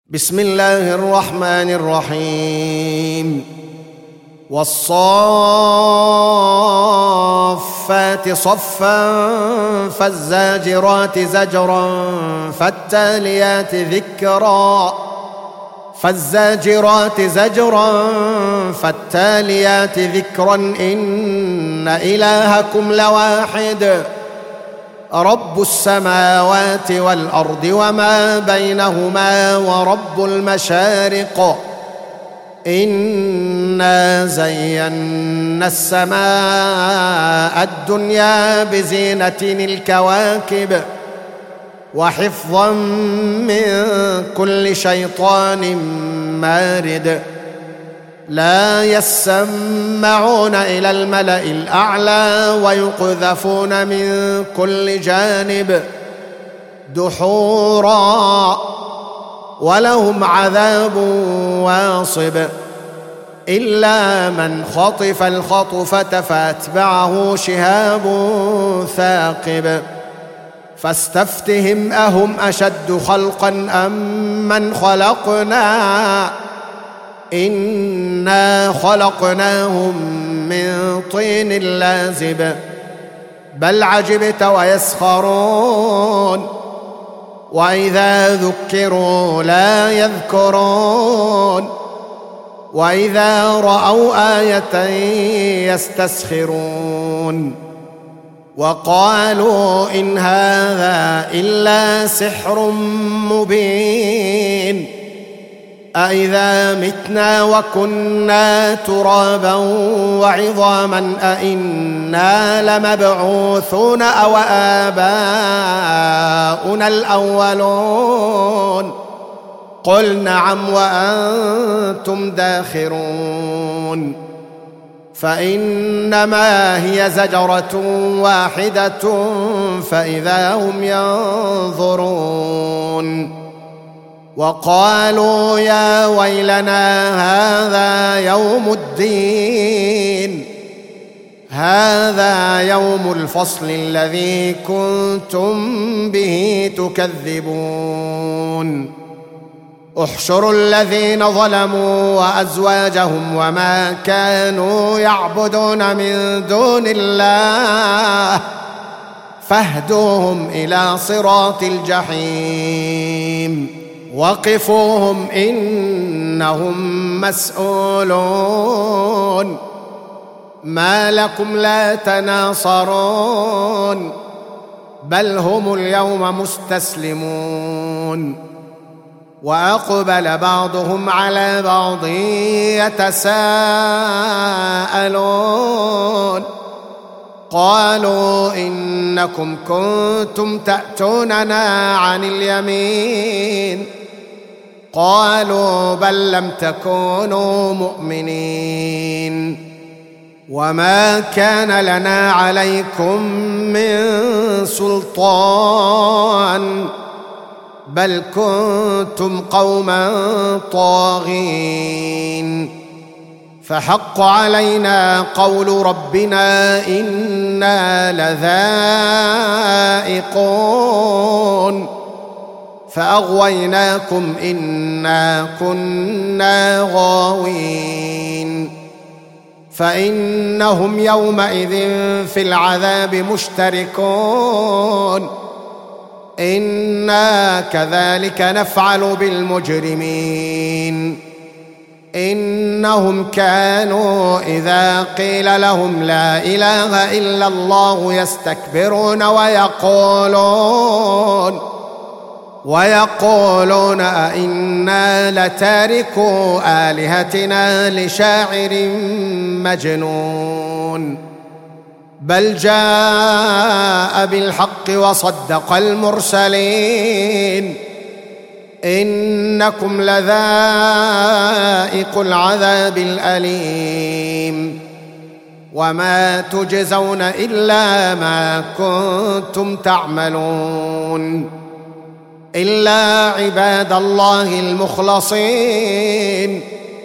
بسم الله الرحمن الرحيم. والصافات صفا فالزاجرات زجرا فالتاليات ذكرا فالتاليات ذكرا إن إلهكم لواحد رب السماوات والأرض وما بينهما ورب المشارق إنا زينا السماء الدنيا بزينة الكواكب وحفظا من كل شيطان مارد لا يسمعون إلى الملأ الأعلى ويقذفون من كل جانب دحورا ولهم عذاب واصب إلا من خطف الخطفة فأتبعه شهاب ثاقب فاستفتهم أهم أشد خلقا أم من خلقنا إنا خلقناهم من طين لازب بل عجبت ويسخرون وإذا ذكروا لا يذكرون وإذا رأوا آية يستسخرون وقالوا إن هذا إلا سحر مبين أإذا متنا وكنا ترابا وعظاما أإنا لمبعوثون أو آباؤنا الأولون قل نعم وأنتم داخرون فإنما هي زجرة واحدة فإذا هم ينظرون وقالوا يا ويلنا هذا يوم الدين هذا يوم الفصل الذي كنتم به تكذبون احشروا الذين ظلموا وأزواجهم وما كانوا يعبدون من دون الله فاهدوهم إلى صراط الجحيم وقفوهم إنهم مسؤولون ما لكم لا تناصرون بل هم اليوم مستسلمون وأقبل بعضهم على بعض يتساءلون قالوا إنكم كنتم تأتوننا عن اليمين قالوا بل لم تكونوا مؤمنين وما كان لنا عليكم من سلطان بل كنتم قوما طاغين فحق علينا قول ربنا إنا لذائقون فأغويناكم إنا كنا غاوين فإنهم يومئذ في العذاب مشتركون إنا كذلك نفعل بالمجرمين إنهم كانوا إذا قيل لهم لا إله إلا الله يستكبرون ويقولون أئنا لتاركو آلهتنا لشاعر مجنون بل جاء بالحق وصدق المرسلين إنكم لذائق العذاب الأليم وما تجزون إلا ما كنتم تعملون إلا عباد الله المخلصين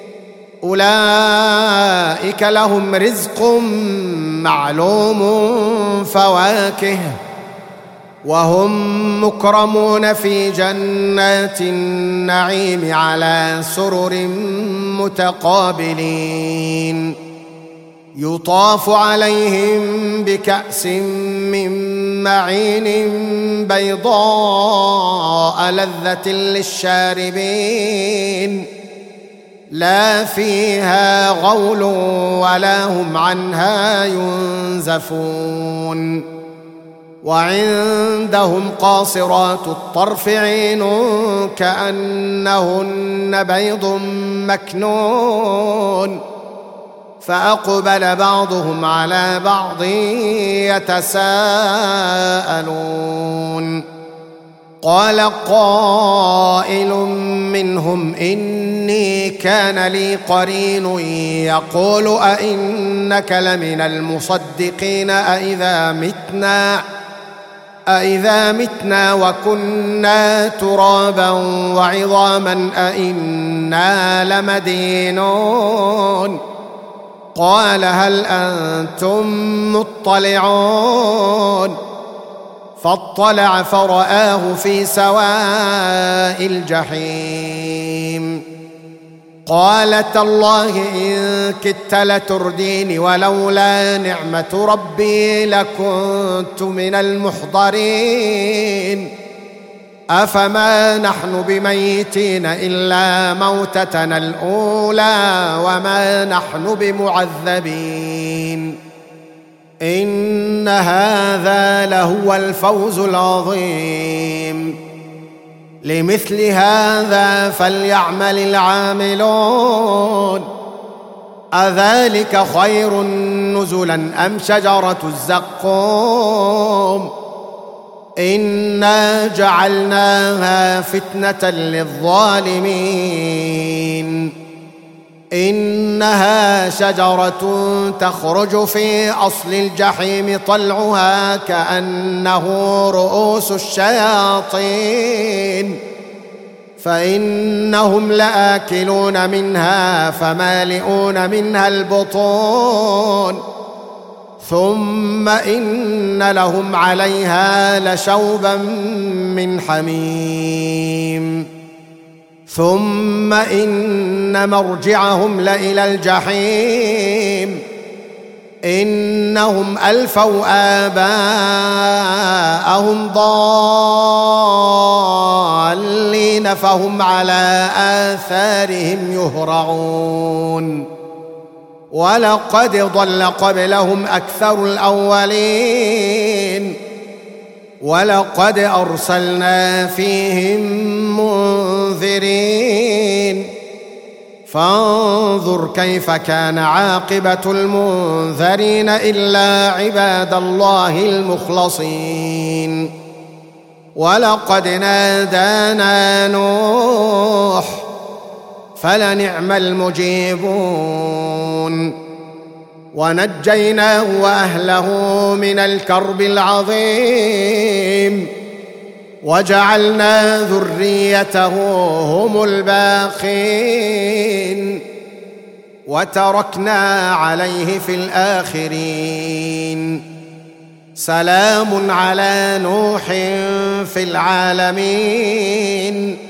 أولئك لهم رزق معلوم فواكه وهم مكرمون في جنات النعيم على سرر متقابلين يطاف عليهم بكأس من معين بيضاء لذة للشاربين لا فيها غول ولا هم عنها ينزفون وعندهم قاصرات الطرف عين كأنهن بيض مكنون فأقبل بعضهم على بعض يتساءلون قال قائل منهم إني كان لي قرين يقول أئنك لمن المصدقين أئذا متنا وكنا ترابا وعظاما أئنا لمدينون قال هل أنتم مطلعون فاطلع فرآه في سواء الجحيم قال تالله إن كدت لترديني ولولا نعمة ربي لكنت من المحضرين أفما نحن بميتين إلا موتتنا الأولى وما نحن بمعذبين إن هذا لهو الفوز العظيم لمثل هذا فليعمل العاملون أذلك خير نزلا أم شجرة الزقوم إنا جعلناها فتنة للظالمين إنها شجرة تخرج في أصل الجحيم طلعها كأنه رؤوس الشياطين فإنهم لآكلون منها فمالئون منها البطون ثم إن لهم عليها لشوبا من حميم ثم إن مرجعهم لإلى الجحيم إنهم ألفوا آباءهم ضالين فهم على آثارهم يهرعون ولقد ضل قبلهم أكثر الأولين ولقد أرسلنا فيهم منذرين فانظر كيف كان عاقبة المنذرين إلا عباد الله المخلصين ولقد نادانا نوح فلنعم المجيبون ونجيناه وأهله من الكرب العظيم وجعلنا ذريته هم الباقين وتركنا عليه في الآخرين سلام على نوح في العالمين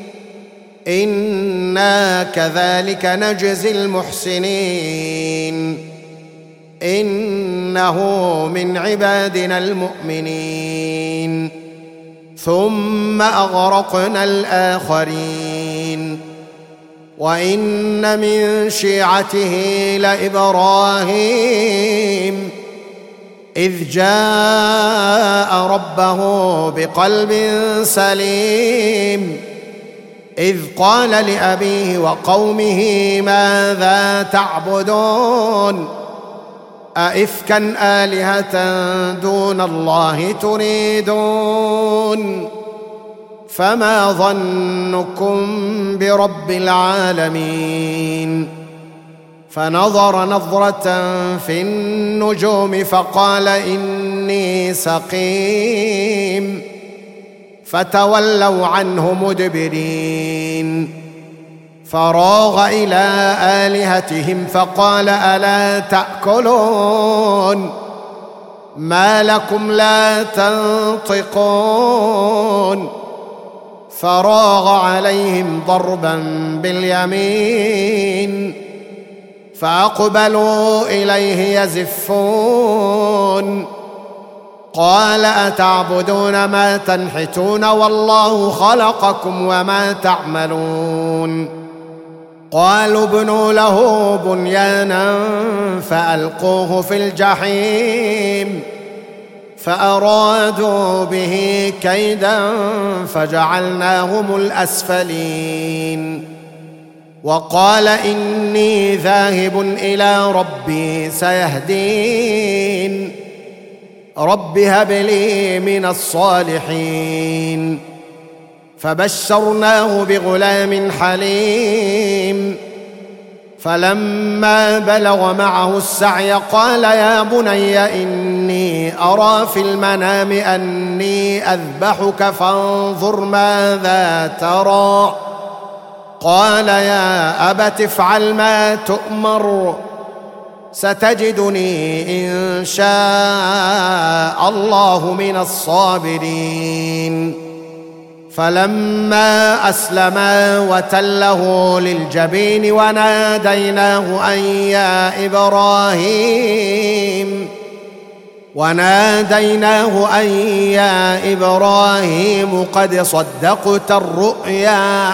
إنا كذلك نجزي المحسنين إنه من عبادنا المؤمنين ثم أغرقنا الآخرين وإن من شيعته لإبراهيم إذ جاء ربه بقلب سليم إذ قال لأبيه وقومه ماذا تعبدون أئفكا آلهة دون الله تريدون فما ظنكم برب العالمين فنظر نظرة في النجوم فقال إني سقيم فتولوا عنه مدبرين فراغ إلى آلهتهم فقال ألا تأكلون ما لكم لا تنطقون فراغ عليهم ضربا باليمين فأقبلوا إليه يزفون قال أتعبدون ما تنحتون والله خلقكم وما تعملون قالوا ابنوا له بنيانا فألقوه في الجحيم فأرادوا به كيدا فجعلناهم الأسفلين وقال إني ذاهب إلى ربي سيهدين رب هب لي من الصالحين فبشرناه بغلام حليم فلما بلغ معه السعي قال يا بني إني أرى في المنام أني أذبحك فانظر ماذا ترى قال يا أبت افعل ما تؤمر ستجدني إن شاء الله من الصابرين فلما أسلما وتله للجبين وناديناه أن يا إبراهيم قد صدقت الرؤيا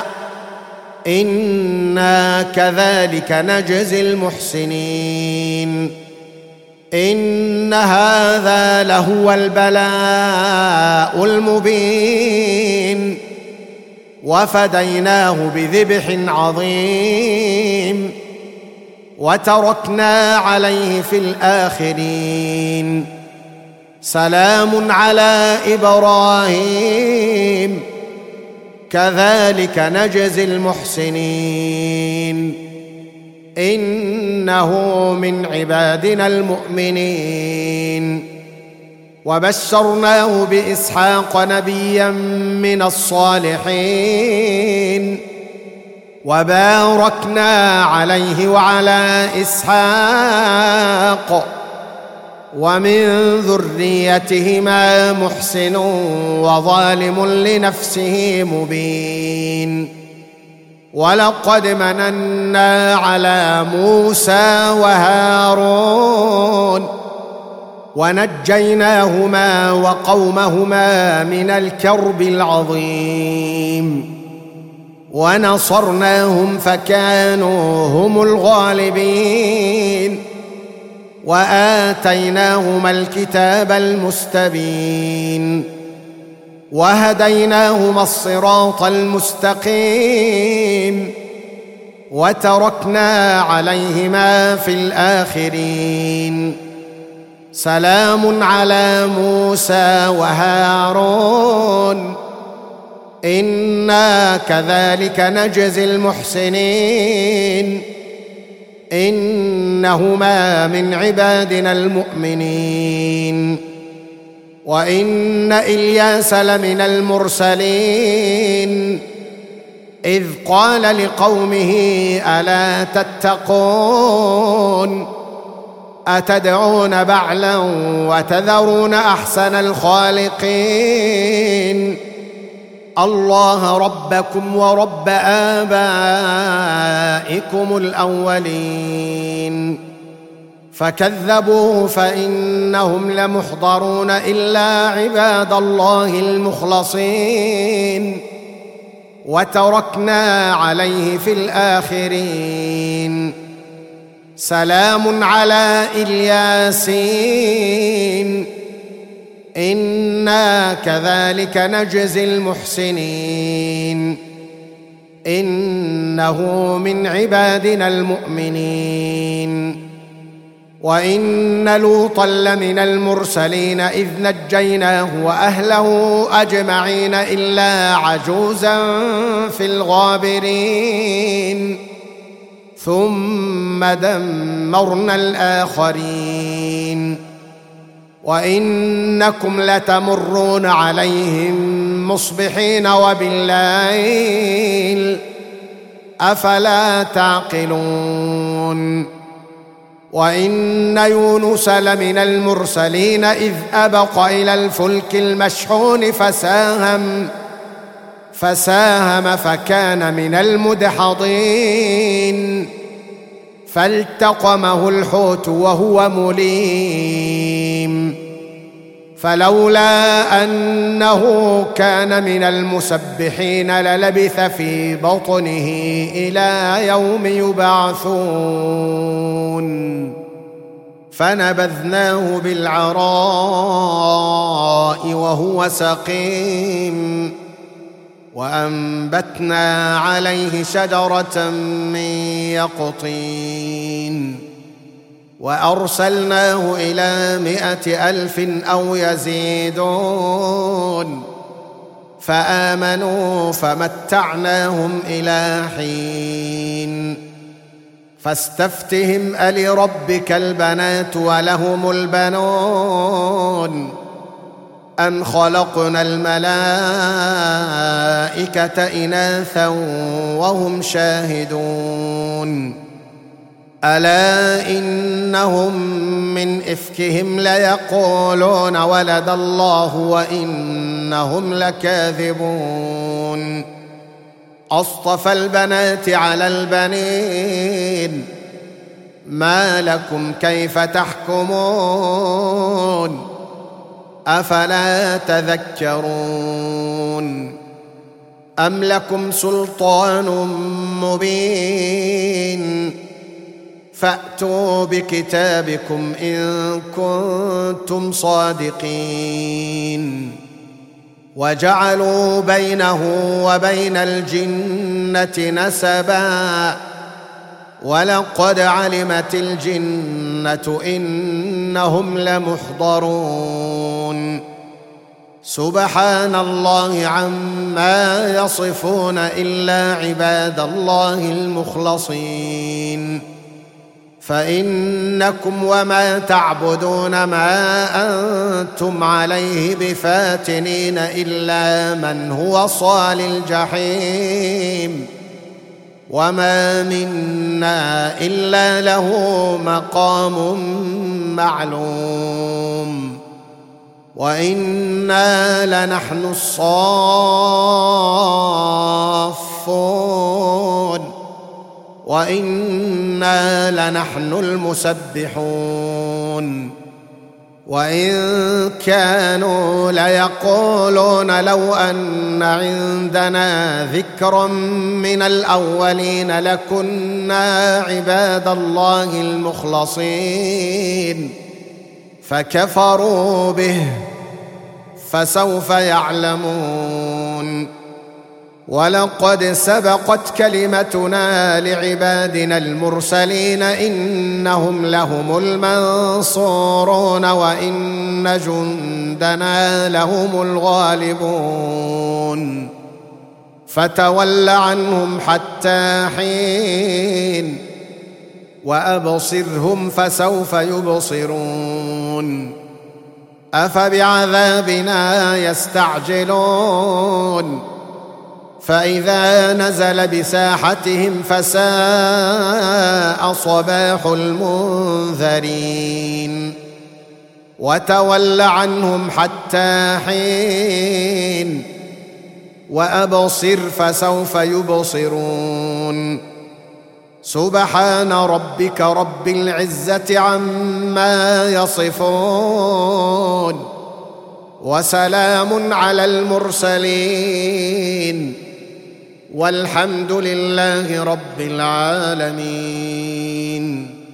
إنا كذلك نجزي المحسنين إن هذا لهو البلاء المبين وفديناه بذبح عظيم وتركنا عليه في الآخرين سلام على إبراهيم كذلك نجزي المحسنين إنه من عبادنا المؤمنين وبشرناه بإسحاق نبيا من الصالحين وباركنا عليه وعلى إسحاق ومن ذريتهما محسن وظالم لنفسه مبين ولقد مننا على موسى وهارون ونجيناهما وقومهما من الكرب العظيم ونصرناهم فكانوا هم الغالبين وآتيناهما الكتاب المستبين وهديناهما الصراط المستقيم وتركنا عليهما في الآخرين سلام على موسى وهارون إنا كذلك نجزي المحسنين إنهما من عبادنا المؤمنين وإن إلياس لمن المرسلين إذ قال لقومه ألا تتقون أتدعون بعلا وتذرون أحسن الخالقين الله ربكم ورب آبائكم الأولين فكذبوه فإنهم لمحضرون إلا عباد الله المخلصين وتركنا عليه في الآخرين سلام على الياسين إنا كذلك نجزي المحسنين إنه من عبادنا المؤمنين وإن لوطا لمن المرسلين إذ نجيناه وأهله أجمعين إلا عجوزا في الغابرين ثم دمرنا الآخرين وإنكم لتمرون عليهم مصبحين وبالليل أفلا تعقلون وإن يونس لمن المرسلين إذ أبق إلى الفلك المشحون فساهم فكان من المدحضين فالتقمه الحوت وهو مليم فلولا أنه كان من المسبحين للبث في بطنه إلى يوم يبعثون فنبذناه بالعراء وهو سقيم وأنبتنا عليه شجرة من يقطين وأرسلناه إلى 100,000 أو يزيدون فآمنوا فمتعناهم إلى حين فاستفتهم ألربك البنات ولهم البنون أم خلقنا الملائكة إناثا وهم شاهدون ألا إنهم من إفكهم ليقولون ولد الله وإنهم لكاذبون أصطفى البنات على البنين ما لكم كيف تحكمون أفلا تذكرون أم لكم سلطان مبين فأتوا بكتابكم إن كنتم صادقين وجعلوا بينه وبين الجنة نسبا ولقد علمت الجنة إنهم لمحضرون سبحان الله عما يصفون إلا عباد الله المخلصين فإنكم وما تعبدون ما أنتم عليه بفاتنين إلا من هو صال الجحيم وما منا إلا له مقام معلوم وإنا لنحن الصافون وإنا لنحن المسبحون وإن كانوا ليقولون لو أن عندنا ذكرا من الأولين لكنا عباد الله المخلصين فكفروا به فسوف يعلمون ولقد سبقت كلمتنا لعبادنا المرسلين إنهم لهم المنصورون وإن جندنا لهم الغالبون فتول عنهم حتى حين وأبصرهم فسوف يبصرون أفبعذابنا يستعجلون فإذا نزل بساحتهم فساء صباح المنذرين وتول عنهم حتى حين وأبصر فسوف يبصرون سبحان ربك رب العزة عما يصفون وسلام على المرسلين والحمد لله رب العالمين.